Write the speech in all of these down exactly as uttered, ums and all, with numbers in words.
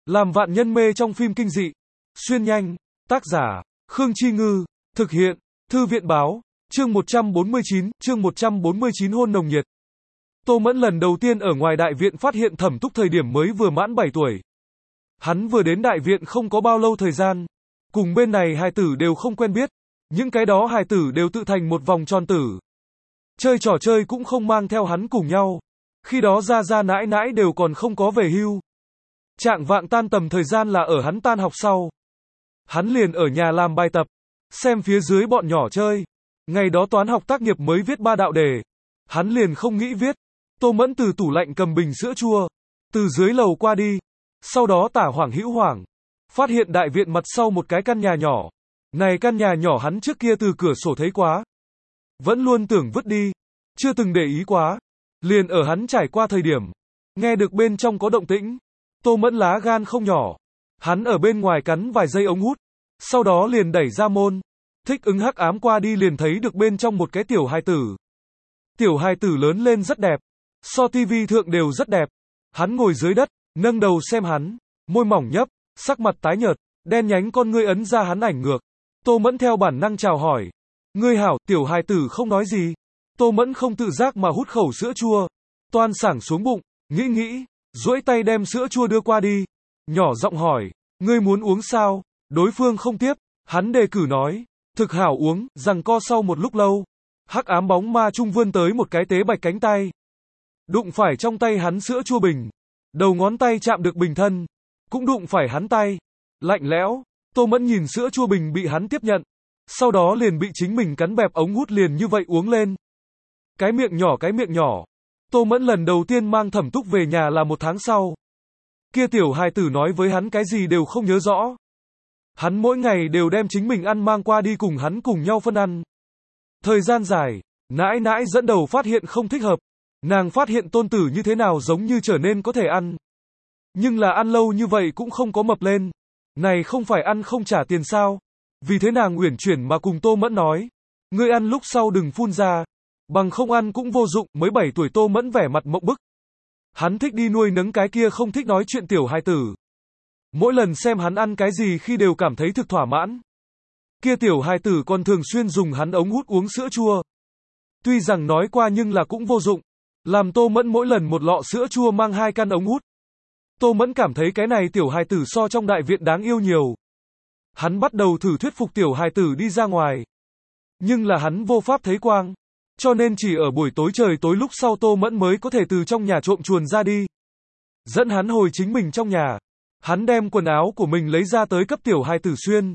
Làm vạn nhân mê trong phim kinh dị. Xuyên nhanh. Tác giả, Khương Chi Ngư. Thực hiện, Thư viện Báo. Chương một trăm bốn mươi chín, chương một trăm bốn mươi chín hôn nồng nhiệt. Tô Mẫn lần đầu tiên ở ngoài đại viện phát hiện Thẩm Túc thời điểm mới vừa mãn bảy tuổi. Hắn vừa đến đại viện không có bao lâu thời gian. Cùng bên này hài tử đều không quen biết. Những cái đó hài tử đều tự thành một vòng tròn tử. Chơi trò chơi cũng không mang theo hắn cùng nhau. Khi đó ra ra nãi nãi đều còn không có về hưu. Trạng vạng tan tầm thời gian là ở hắn tan học sau. Hắn liền ở nhà làm bài tập, xem phía dưới bọn nhỏ chơi. Ngày đó toán học tác nghiệp mới viết ba đạo đề. Hắn liền không nghĩ viết. Tô Mẫn từ tủ lạnh cầm bình sữa chua, từ dưới lầu qua đi. Sau đó tả hoảng hữu hoảng, phát hiện đại viện mặt sau một cái căn nhà nhỏ. Này căn nhà nhỏ hắn trước kia từ cửa sổ thấy quá. Vẫn luôn tưởng vứt đi, chưa từng để ý quá. Liền ở hắn trải qua thời điểm, nghe được bên trong có động tĩnh. Tô Mẫn lá gan không nhỏ. Hắn ở bên ngoài cắn vài giây ống hút. Sau đó liền đẩy ra môn. Thích ứng hắc ám qua đi liền thấy được bên trong một cái tiểu hài tử. Tiểu hài tử lớn lên rất đẹp. So tivi thượng đều rất đẹp. Hắn ngồi dưới đất, nâng đầu xem hắn. Môi mỏng nhấp, sắc mặt tái nhợt, đen nhánh con ngươi ấn ra hắn ảnh ngược. Tô Mẫn theo bản năng chào hỏi. Ngươi hảo, tiểu hài tử không nói gì. Tô Mẫn không tự giác mà hút khẩu sữa chua. Toan sảng xuống bụng, nghĩ nghĩ, duỗi tay đem sữa chua đưa qua đi. Nhỏ giọng hỏi, ngươi muốn uống sao? Đối phương không tiếp, hắn đề cử nói, thực hảo uống, giằng co sau một lúc lâu. Hắc ám bóng ma trung vươn tới một cái tế bạch cánh tay. Đụng phải trong tay hắn sữa chua bình. Đầu ngón tay chạm được bình thân. Cũng đụng phải hắn tay. Lạnh lẽo. Tô Mẫn nhìn sữa chua bình bị hắn tiếp nhận. Sau đó liền bị chính mình cắn bẹp ống hút liền như vậy uống lên. Cái miệng nhỏ cái miệng nhỏ. Tô Mẫn lần đầu tiên mang Thẩm Túc về nhà là một tháng sau. Kia tiểu hài tử nói với hắn cái gì đều không nhớ rõ. Hắn mỗi ngày đều đem chính mình ăn mang qua đi cùng hắn cùng nhau phân ăn. Thời gian dài, nãi nãi dẫn đầu phát hiện không thích hợp. Nàng phát hiện tôn tử như thế nào giống như trở nên có thể ăn. Nhưng là ăn lâu như vậy cũng không có mập lên. Này không phải ăn không trả tiền sao? Vì thế nàng uyển chuyển mà cùng Tô Mẫn nói. Ngươi ăn lúc sau đừng phun ra. Bằng không ăn cũng vô dụng, mới bảy tuổi Tô Mẫn vẻ mặt mộng bức. Hắn thích đi nuôi nấng cái kia không thích nói chuyện tiểu hài tử. Mỗi lần xem hắn ăn cái gì khi đều cảm thấy thực thỏa mãn. Kia tiểu hài tử còn thường xuyên dùng hắn ống hút uống sữa chua. Tuy rằng nói qua nhưng là cũng vô dụng. Làm Tô Mẫn mỗi lần một lọ sữa chua mang hai căn ống hút. Tô Mẫn cảm thấy cái này tiểu hài tử so trong đại viện đáng yêu nhiều. Hắn bắt đầu thử thuyết phục tiểu hài tử đi ra ngoài. Nhưng là hắn vô pháp thấy quang. Cho nên chỉ ở buổi tối trời tối lúc sau Tô Mẫn mới có thể từ trong nhà trộm chuồn ra đi. Dẫn hắn hồi chính mình trong nhà. Hắn đem quần áo của mình lấy ra tới cấp tiểu hài tử xuyên.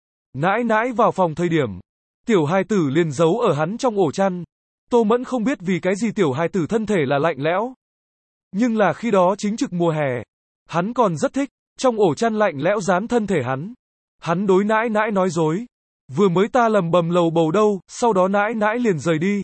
Nãi nãi vào phòng thời điểm. Tiểu hài tử liền giấu ở hắn trong ổ chăn. Tô Mẫn không biết vì cái gì tiểu hài tử thân thể là lạnh lẽo. Nhưng là khi đó chính trực mùa hè. Hắn còn rất thích. Trong ổ chăn lạnh lẽo dán thân thể hắn. Hắn đối nãi nãi nói dối. Vừa mới ta lầm bầm lầu bầu đâu, sau đó nãi nãi liền rời đi.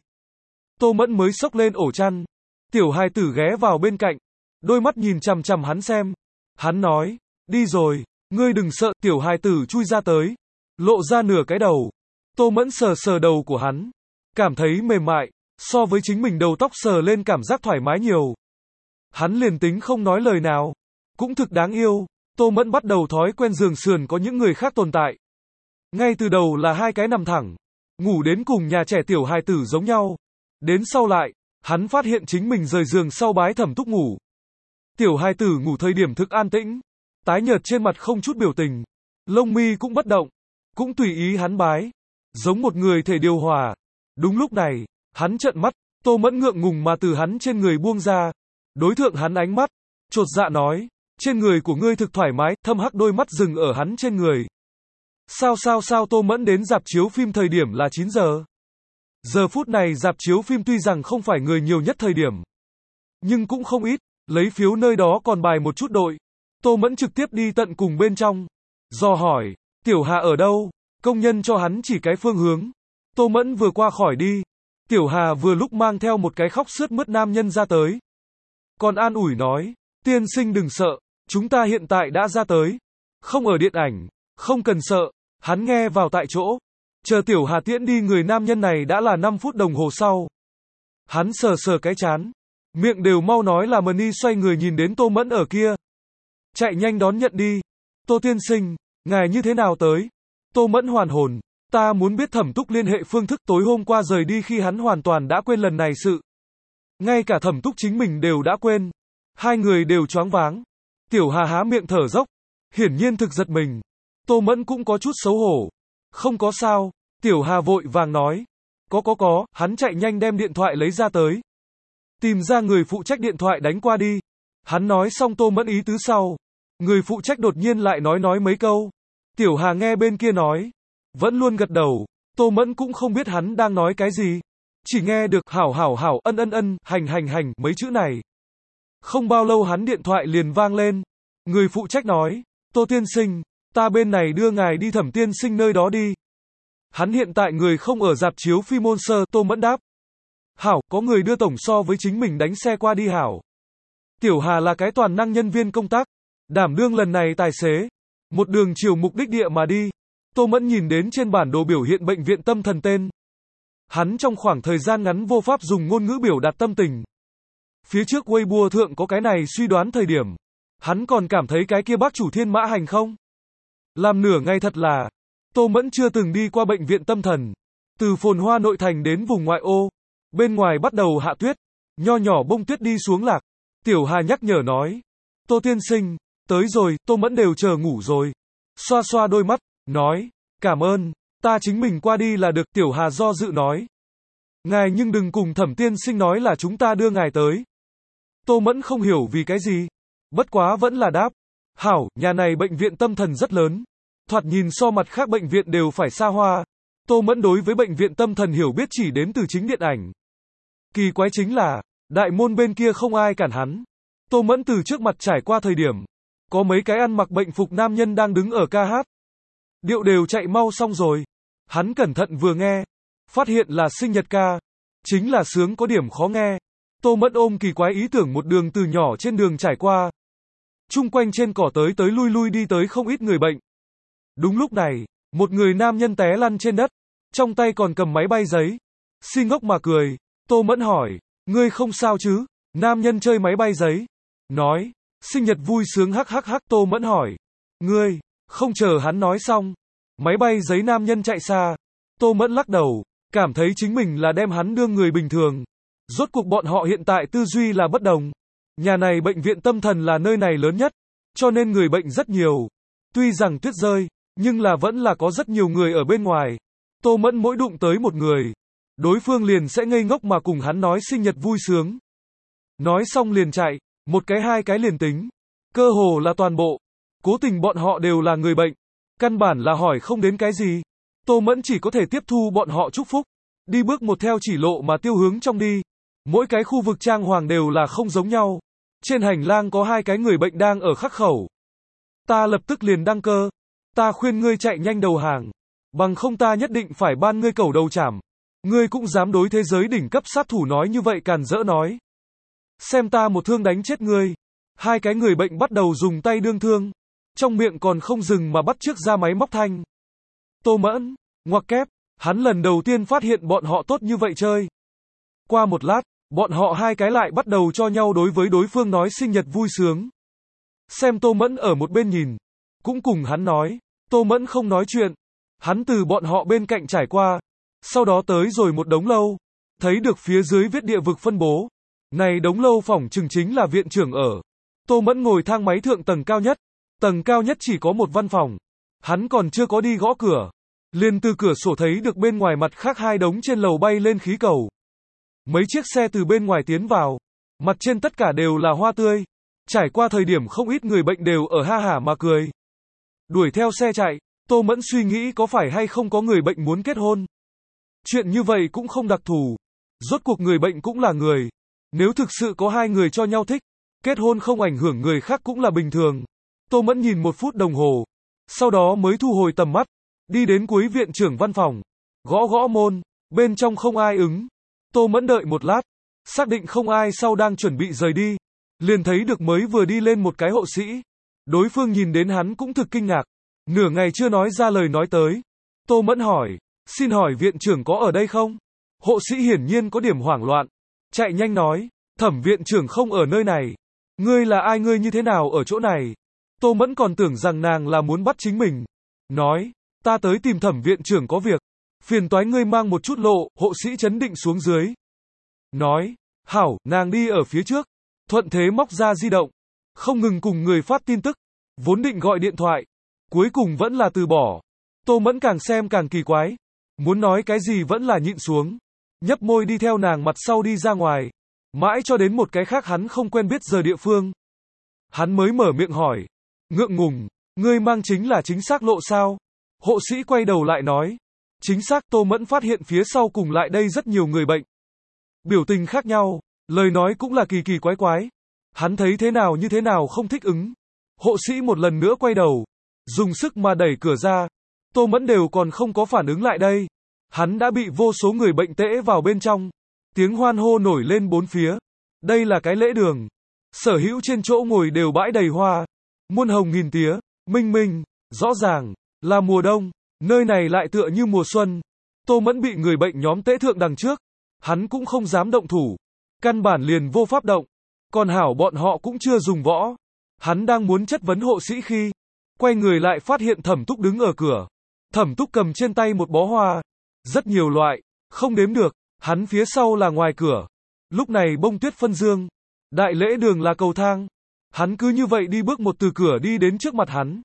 Tô Mẫn mới xốc lên ổ chăn. Tiểu hài tử ghé vào bên cạnh. Đôi mắt nhìn chằm chằm hắn xem. Hắn nói, đi rồi, ngươi đừng sợ, tiểu hài tử chui ra tới. Lộ ra nửa cái đầu. Tô Mẫn sờ sờ đầu của hắn. Cảm thấy mềm mại, so với chính mình đầu tóc sờ lên cảm giác thoải mái nhiều. Hắn liền tính không nói lời nào. Cũng thực đáng yêu. Tô Mẫn bắt đầu thói quen giường sườn có những người khác tồn tại. Ngay từ đầu là hai cái nằm thẳng. Ngủ đến cùng nhà trẻ tiểu hài tử giống nhau. Đến sau lại, hắn phát hiện chính mình rời giường sau bái Thẩm Túc ngủ. Tiểu hài tử ngủ thời điểm thực an tĩnh. Tái nhợt trên mặt không chút biểu tình. Lông mi cũng bất động. Cũng tùy ý hắn bái. Giống một người thể điều hòa. Đúng lúc này, hắn trợn mắt. Tô Mẫn ngượng ngùng mà từ hắn trên người buông ra. Đối thượng hắn ánh mắt. Chột dạ nói. Trên người của ngươi thực thoải mái. Thâm hắc đôi mắt dừng ở hắn trên người. Sao sao sao Tô Mẫn đến rạp chiếu phim thời điểm là chín giờ. Giờ phút này rạp chiếu phim tuy rằng không phải người nhiều nhất thời điểm. Nhưng cũng không ít. Lấy phiếu nơi đó còn bài một chút đội. Tô Mẫn trực tiếp đi tận cùng bên trong. Do hỏi, Tiểu Hà ở đâu? Công nhân cho hắn chỉ cái phương hướng. Tô Mẫn vừa qua khỏi đi. Tiểu Hà vừa lúc mang theo một cái khóc sướt mướt nam nhân ra tới. Còn an ủi nói, tiên sinh đừng sợ, chúng ta hiện tại đã ra tới. Không ở điện ảnh, không cần sợ. Hắn nghe vào tại chỗ. Chờ Tiểu Hà tiễn đi người nam nhân này đã là năm phút đồng hồ sau. Hắn sờ sờ cái chán. Miệng đều mau nói là Mani xoay người nhìn đến Tô Mẫn ở kia. chạy nhanh đón nhận đi. Tô tiên sinh, ngài như thế nào tới? Tô Mẫn hoàn hồn, ta muốn biết Thẩm Túc liên hệ phương thức tối hôm qua rời đi khi hắn hoàn toàn đã quên lần này sự. Ngay cả Thẩm Túc chính mình đều đã quên. Hai người đều choáng váng. Tiểu Hà há miệng thở dốc, hiển nhiên thực giật mình. Tô Mẫn cũng có chút xấu hổ. Không có sao, Tiểu Hà vội vàng nói. Có có có, hắn chạy nhanh đem điện thoại lấy ra tới. Tìm ra người phụ trách điện thoại đánh qua đi. Hắn nói xong Tô Mẫn ý tứ sau. Người phụ trách đột nhiên lại nói nói mấy câu. Tiểu Hà nghe bên kia nói. Vẫn luôn gật đầu. Tô Mẫn cũng không biết hắn đang nói cái gì. Chỉ nghe được hảo hảo hảo ân ân ân, hành hành hành, mấy chữ này. Không bao lâu hắn điện thoại liền vang lên. Người phụ trách nói. Tô tiên sinh, ta bên này đưa ngài đi Thẩm tiên sinh nơi đó đi. Hắn hiện tại người không ở rạp chiếu phim môn sơ. Tô Mẫn đáp. Hảo, có người đưa tổng so với chính mình đánh xe qua đi hảo. Tiểu Hà là cái toàn năng nhân viên công tác. Đảm đương lần này tài xế. Một đường chiều mục đích địa mà đi. Tô Mẫn nhìn đến trên bản đồ biểu hiện bệnh viện tâm thần tên. Hắn trong khoảng thời gian ngắn vô pháp dùng ngôn ngữ biểu đạt tâm tình. Phía trước Weibo thượng có cái này suy đoán thời điểm. Hắn còn cảm thấy cái kia bác chủ thiên mã hành không? Làm nửa ngày thật là. Tô Mẫn chưa từng đi qua bệnh viện tâm thần. Từ phồn hoa nội thành đến vùng ngoại ô. Bên ngoài bắt đầu hạ tuyết. Nho nhỏ bông tuyết đi xuống lạc. Tiểu Hà nhắc nhở nói. Tô tiên sinh, tới rồi, Tô Mẫn đều chờ ngủ rồi. Xoa xoa đôi mắt, nói. Cảm ơn, ta chính mình qua đi là được. Tiểu Hà do dự nói. Ngài nhưng đừng cùng Thẩm tiên sinh nói là chúng ta đưa ngài tới. Tô Mẫn không hiểu vì cái gì. Bất quá vẫn là đáp. Hảo, nhà này bệnh viện tâm thần rất lớn. Thoạt nhìn so mặt khác bệnh viện đều phải xa hoa. Tô Mẫn đối với bệnh viện tâm thần hiểu biết chỉ đến từ chính điện ảnh. Kỳ quái chính là, đại môn bên kia không ai cản hắn. Tô Mẫn từ trước mặt trải qua thời điểm. Có mấy cái ăn mặc bệnh phục nam nhân đang đứng ở ca hát. Điệu đều chạy mau xong rồi. Hắn cẩn thận vừa nghe. Phát hiện là sinh nhật ca. Chính là sướng có điểm khó nghe. Tô Mẫn ôm kỳ quái ý tưởng một đường từ nhỏ trên đường trải qua. Chung quanh trên cỏ tới tới lui lui đi tới không ít người bệnh. Đúng lúc này, một người nam nhân té lăn trên đất. Trong tay còn cầm máy bay giấy. Si ngốc mà cười. Tô Mẫn hỏi. Ngươi không sao chứ? Nam nhân chơi máy bay giấy. Nói. Sinh nhật vui sướng hắc hắc hắc. Tô Mẫn hỏi. Ngươi. Không chờ hắn nói xong. Máy bay giấy nam nhân chạy xa. Tô Mẫn lắc đầu. Cảm thấy chính mình là đem hắn đương người bình thường. Rốt cuộc bọn họ hiện tại tư duy là bất đồng. Nhà này bệnh viện tâm thần là nơi này lớn nhất. Cho nên người bệnh rất nhiều. Tuy rằng tuyết rơi. Nhưng là vẫn là có rất nhiều người ở bên ngoài. Tô Mẫn mỗi đụng tới một người. Đối phương liền sẽ ngây ngốc mà cùng hắn nói sinh nhật vui sướng. Nói xong liền chạy. Một cái hai cái liền tính. Cơ hồ là toàn bộ. Cố tình bọn họ đều là người bệnh. Căn bản là hỏi không đến cái gì. Tô Mẫn chỉ có thể tiếp thu bọn họ chúc phúc. Đi bước một theo chỉ lộ mà tiêu hướng trong đi. Mỗi cái khu vực trang hoàng đều là không giống nhau. Trên hành lang có hai cái người bệnh đang ở khắc khẩu. Ta lập tức liền đăng cơ. Ta khuyên ngươi chạy nhanh đầu hàng. Bằng không ta nhất định phải ban ngươi cẩu đầu chảm. Ngươi cũng dám đối thế giới đỉnh cấp sát thủ nói như vậy càn rỡ nói. Xem ta một thương đánh chết ngươi. Hai cái người bệnh bắt đầu dùng tay đương thương. Trong miệng còn không dừng mà bắt chước ra máy móc thanh. Tô Mẫn, ngoặc kép, hắn lần đầu tiên phát hiện bọn họ tốt như vậy chơi. Qua một lát, bọn họ hai cái lại bắt đầu cho nhau đối với đối phương nói sinh nhật vui sướng. Xem Tô Mẫn ở một bên nhìn. Cũng cùng hắn nói. Tô Mẫn không nói chuyện. Hắn từ bọn họ bên cạnh trải qua. Sau đó tới rồi một đống lâu. Thấy được phía dưới viết địa vực phân bố. Này đống lâu phỏng chừng chính là viện trưởng ở. Tô Mẫn ngồi thang máy thượng tầng cao nhất. Tầng cao nhất chỉ có một văn phòng. Hắn còn chưa có đi gõ cửa. Liền từ cửa sổ thấy được bên ngoài mặt khác hai đống trên lầu bay lên khí cầu. Mấy chiếc xe từ bên ngoài tiến vào. Mặt trên tất cả đều là hoa tươi. Trải qua thời điểm không ít người bệnh đều ở ha hả mà cười. Đuổi theo xe chạy. Tô Mẫn suy nghĩ có phải hay không có người bệnh muốn kết hôn. Chuyện như vậy cũng không đặc thù. Rốt cuộc người bệnh cũng là người. Nếu thực sự có hai người cho nhau thích. Kết hôn không ảnh hưởng người khác cũng là bình thường. Tô Mẫn nhìn một phút đồng hồ. Sau đó mới thu hồi tầm mắt. Đi đến cuối viện trưởng văn phòng. Gõ gõ môn. Bên trong không ai ứng. Tô Mẫn đợi một lát. Xác định không ai sau đang chuẩn bị rời đi. Liền thấy được mới vừa đi lên một cái hộ sĩ. Đối phương nhìn đến hắn cũng thực kinh ngạc. Nửa ngày chưa nói ra lời nói tới. Tô Mẫn hỏi. Xin hỏi viện trưởng có ở đây không? Hộ sĩ hiển nhiên có điểm hoảng loạn. Chạy nhanh nói. Thẩm viện trưởng không ở nơi này. Ngươi là ai, ngươi như thế nào ở chỗ này? Tô Mẫn còn tưởng rằng nàng là muốn bắt chính mình. Nói, ta tới tìm thẩm viện trưởng có việc. Phiền toái ngươi mang một chút lộ, hộ sĩ chấn định xuống dưới. Nói, hảo, nàng đi ở phía trước. Thuận thế móc ra di động. Không ngừng cùng người phát tin tức. Vốn định gọi điện thoại. Cuối cùng vẫn là từ bỏ. Tô Mẫn càng xem càng kỳ quái. Muốn nói cái gì vẫn là nhịn xuống. Nhấp môi đi theo nàng mặt sau đi ra ngoài. Mãi cho đến một cái khác hắn không quen biết giờ địa phương. Hắn mới mở miệng hỏi. Ngượng ngùng, ngươi mang chính là chính xác lộ sao? Hộ sĩ quay đầu lại nói. Chính xác. Tô Mẫn phát hiện phía sau cùng lại đây rất nhiều người bệnh. Biểu tình khác nhau, lời nói cũng là kỳ kỳ quái quái. Hắn thấy thế nào như thế nào không thích ứng. Hộ sĩ một lần nữa quay đầu, dùng sức mà đẩy cửa ra. Tô Mẫn đều còn không có phản ứng lại đây. Hắn đã bị vô số người bệnh tễ vào bên trong. Tiếng hoan hô nổi lên bốn phía. Đây là cái lễ đường. Sở hữu trên chỗ ngồi đều bãi đầy hoa. Muôn hồng nghìn tía, minh minh, rõ ràng, là mùa đông. Nơi này lại tựa như mùa xuân. Tô Mẫn bị người bệnh nhóm tễ thượng đằng trước. Hắn cũng không dám động thủ. Căn bản liền vô pháp động. Còn hảo bọn họ cũng chưa dùng võ. Hắn đang muốn chất vấn hộ sĩ khi quay người lại phát hiện Thẩm Túc đứng ở cửa. Thẩm Túc cầm trên tay một bó hoa. Rất nhiều loại, không đếm được. Hắn phía sau là ngoài cửa. Lúc này bông tuyết phân dương. Đại lễ đường là cầu thang. Hắn cứ như vậy đi bước một từ cửa đi đến trước mặt hắn.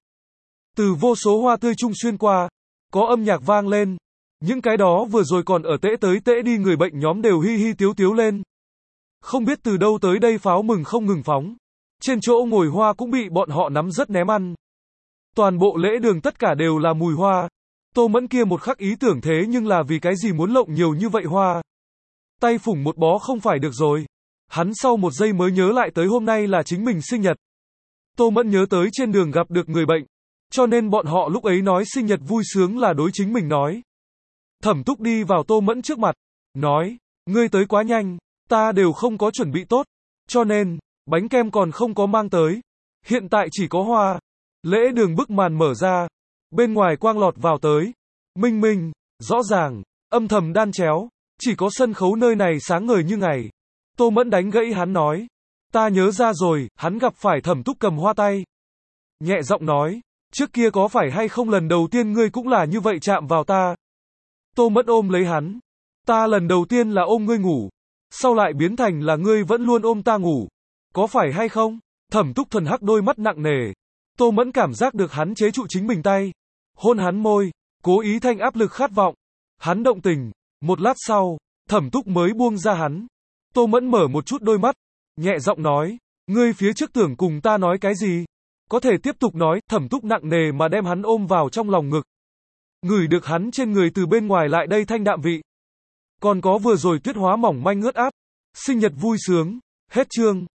Từ vô số hoa tươi trung xuyên qua. Có âm nhạc vang lên. Những cái đó vừa rồi còn ở tễ tới tễ đi người bệnh nhóm đều hi hi tiếu tiếu lên. Không biết từ đâu tới đây pháo mừng không ngừng phóng. Trên chỗ ngồi hoa cũng bị bọn họ nắm rất ném ăn. Toàn bộ lễ đường tất cả đều là mùi hoa. Tô Mẫn kia một khắc ý tưởng thế nhưng là vì cái gì muốn lộng nhiều như vậy hoa. Tay phủng một bó không phải được rồi. Hắn sau một giây mới nhớ lại tới hôm nay là chính mình sinh nhật. Tô Mẫn nhớ tới trên đường gặp được người bệnh. Cho nên bọn họ lúc ấy nói sinh nhật vui sướng là đối chính mình nói. Thẩm Túc đi vào Tô Mẫn trước mặt. Nói, ngươi tới quá nhanh. Ta đều không có chuẩn bị tốt. Cho nên, bánh kem còn không có mang tới. Hiện tại chỉ có hoa. Lễ đường bức màn mở ra. Bên ngoài quang lọt vào tới. Minh minh, rõ ràng, âm thầm đan chéo. Chỉ có sân khấu nơi này sáng ngời như ngày. Tô Mẫn đánh gãy hắn nói. Ta nhớ ra rồi, hắn gặp phải Thẩm Túc cầm hoa tay. Nhẹ giọng nói, trước kia có phải hay không lần đầu tiên ngươi cũng là như vậy chạm vào ta. Tô Mẫn ôm lấy hắn. Ta lần đầu tiên là ôm ngươi ngủ. Sau lại biến thành là ngươi vẫn luôn ôm ta ngủ. Có phải hay không? Thẩm Túc thuần hắc đôi mắt nặng nề. Tô Mẫn cảm giác được hắn chế trụ chính mình tay. Hôn hắn môi, cố ý thanh áp lực khát vọng. Hắn động tình. Một lát sau, Thẩm Túc mới buông ra hắn. Tô Mẫn mở một chút đôi mắt. Nhẹ giọng nói. Ngươi phía trước tưởng cùng ta nói cái gì? Có thể tiếp tục nói. Thẩm Túc nặng nề mà đem hắn ôm vào trong lòng ngực. Ngửi được hắn trên người từ bên ngoài lại đây thanh đạm vị. Còn có vừa rồi tuyết hóa mỏng manh ướt át. Sinh nhật vui sướng. Hết chương.